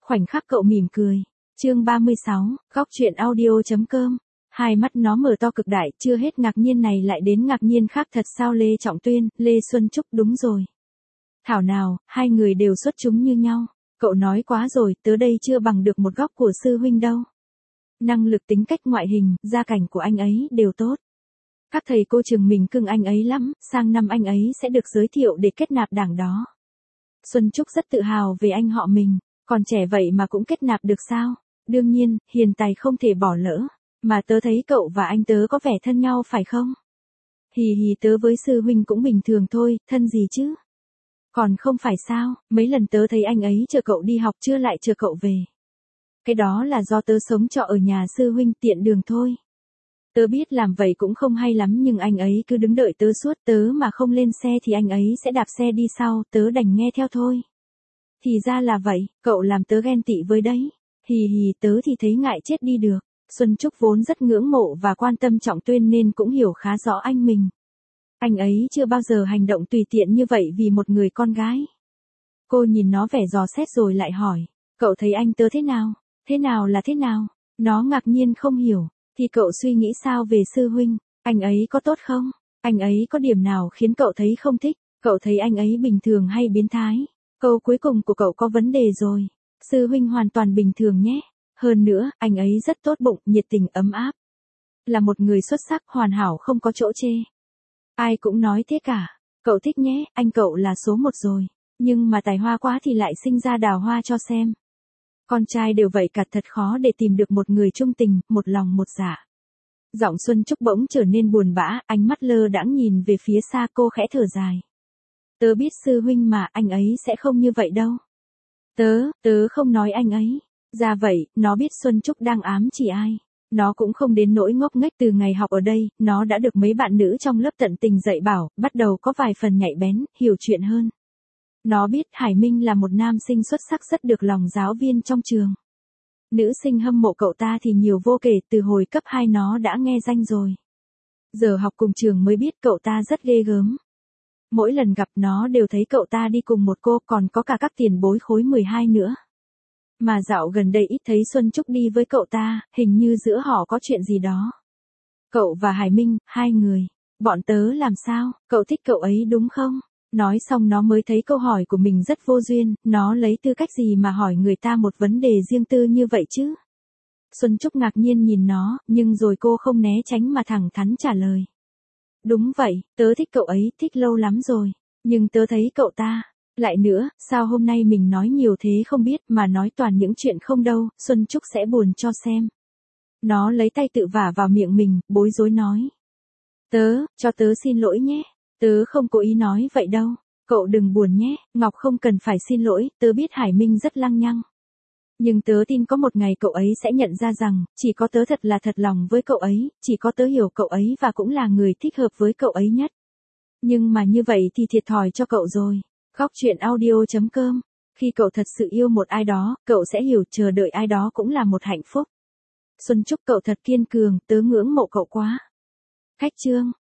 khoảnh khắc cậu mỉm cười. Chương 36, góc truyện audio.com. Hai mắt nó mở to cực đại, chưa hết ngạc nhiên này lại đến ngạc nhiên khác thật sao Lê Trọng Tuyên, Lê Xuân Trúc đúng rồi. Thảo nào, hai người đều xuất chúng như nhau. Cậu nói quá rồi, tớ đây chưa bằng được một góc của sư huynh đâu. Năng lực tính cách ngoại hình, gia cảnh của anh ấy đều tốt. Các thầy cô trường mình cưng anh ấy lắm, sang năm anh ấy sẽ được giới thiệu để kết nạp đảng đó. Xuân Trúc rất tự hào về anh họ mình, còn trẻ vậy mà cũng kết nạp được sao? Đương nhiên, hiền tài không thể bỏ lỡ. Mà tớ thấy cậu và anh tớ có vẻ thân nhau phải không? Hì hì tớ với sư huynh cũng bình thường thôi, thân gì chứ? Còn không phải sao, mấy lần tớ thấy anh ấy chờ cậu đi học chưa lại chờ cậu về. Cái đó là do tớ sống trọ ở nhà sư huynh tiện đường thôi. Tớ biết làm vậy cũng không hay lắm nhưng anh ấy cứ đứng đợi tớ suốt, tớ mà không lên xe thì anh ấy sẽ đạp xe đi sau, tớ đành nghe theo thôi. Thì ra là vậy, cậu làm tớ ghen tị với đấy. Hì hì tớ thì thấy ngại chết đi được. Xuân Trúc vốn rất ngưỡng mộ và quan tâm Trọng Tuyên nên cũng hiểu khá rõ anh mình. Anh ấy chưa bao giờ hành động tùy tiện như vậy vì một người con gái. Cô nhìn nó vẻ dò xét rồi lại hỏi, cậu thấy anh tớ thế nào? Thế nào là thế nào? Nó ngạc nhiên không hiểu. Thì cậu suy nghĩ sao về sư huynh? Anh ấy có tốt không? Anh ấy có điểm nào khiến cậu thấy không thích? Cậu thấy anh ấy bình thường hay biến thái? Câu cuối cùng của cậu có vấn đề rồi. Sư huynh hoàn toàn bình thường nhé. Hơn nữa, anh ấy rất tốt bụng, nhiệt tình ấm áp. Là một người xuất sắc, hoàn hảo không có chỗ chê. Ai cũng nói thế cả. Cậu thích nhé, anh cậu là số một rồi. Nhưng mà tài hoa quá thì lại sinh ra đào hoa cho xem. Con trai đều vậy cả, thật khó để tìm được một người trung tình, một lòng một dạ. Giọng Xuân Trúc bỗng trở nên buồn bã, ánh mắt lơ đãng nhìn về phía xa, cô khẽ thở dài. Tớ biết sư huynh mà, anh ấy sẽ không như vậy đâu. Tớ không nói anh ấy. Ra vậy, nó biết Xuân Trúc đang ám chỉ ai. Nó cũng không đến nỗi ngốc nghếch, từ ngày học ở đây, nó đã được mấy bạn nữ trong lớp tận tình dạy bảo, bắt đầu có vài phần nhạy bén, hiểu chuyện hơn. Nó biết Hải Minh là một nam sinh xuất sắc rất được lòng giáo viên trong trường. Nữ sinh hâm mộ cậu ta thì nhiều vô kể, từ hồi cấp 2 nó đã nghe danh rồi. Giờ học cùng trường mới biết cậu ta rất ghê gớm. Mỗi lần gặp nó đều thấy cậu ta đi cùng một cô, còn có cả các tiền bối khối 12 nữa. Mà dạo gần đây ít thấy Xuân Trúc đi với cậu ta, hình như giữa họ có chuyện gì đó. Cậu và Hải Minh, hai người. Bọn tớ làm sao, cậu thích cậu ấy đúng không? Nói xong nó mới thấy câu hỏi của mình rất vô duyên, nó lấy tư cách gì mà hỏi người ta một vấn đề riêng tư như vậy chứ? Xuân Trúc ngạc nhiên nhìn nó, nhưng rồi cô không né tránh mà thẳng thắn trả lời. Đúng vậy, tớ thích cậu ấy, thích lâu lắm rồi. Nhưng tớ thấy cậu ta. Lại nữa, sao hôm nay mình nói nhiều thế không biết mà nói toàn những chuyện không đâu, Xuân Trúc sẽ buồn cho xem. Nó lấy tay tự vả vào miệng mình, bối rối nói. Cho tớ xin lỗi nhé. Tớ không cố ý nói vậy đâu. Cậu đừng buồn nhé, Ngọc không cần phải xin lỗi, tớ biết Hải Minh rất lăng nhăng. Nhưng tớ tin có một ngày cậu ấy sẽ nhận ra rằng, chỉ có tớ thật là thật lòng với cậu ấy, chỉ có tớ hiểu cậu ấy và cũng là người thích hợp với cậu ấy nhất. Nhưng mà như vậy thì thiệt thòi cho cậu rồi. Góc truyện audio.com. Khi cậu thật sự yêu một ai đó, cậu sẽ hiểu chờ đợi ai đó cũng là một hạnh phúc. Xuân Trúc cậu thật kiên cường, tớ ngưỡng mộ cậu quá. Khách chương.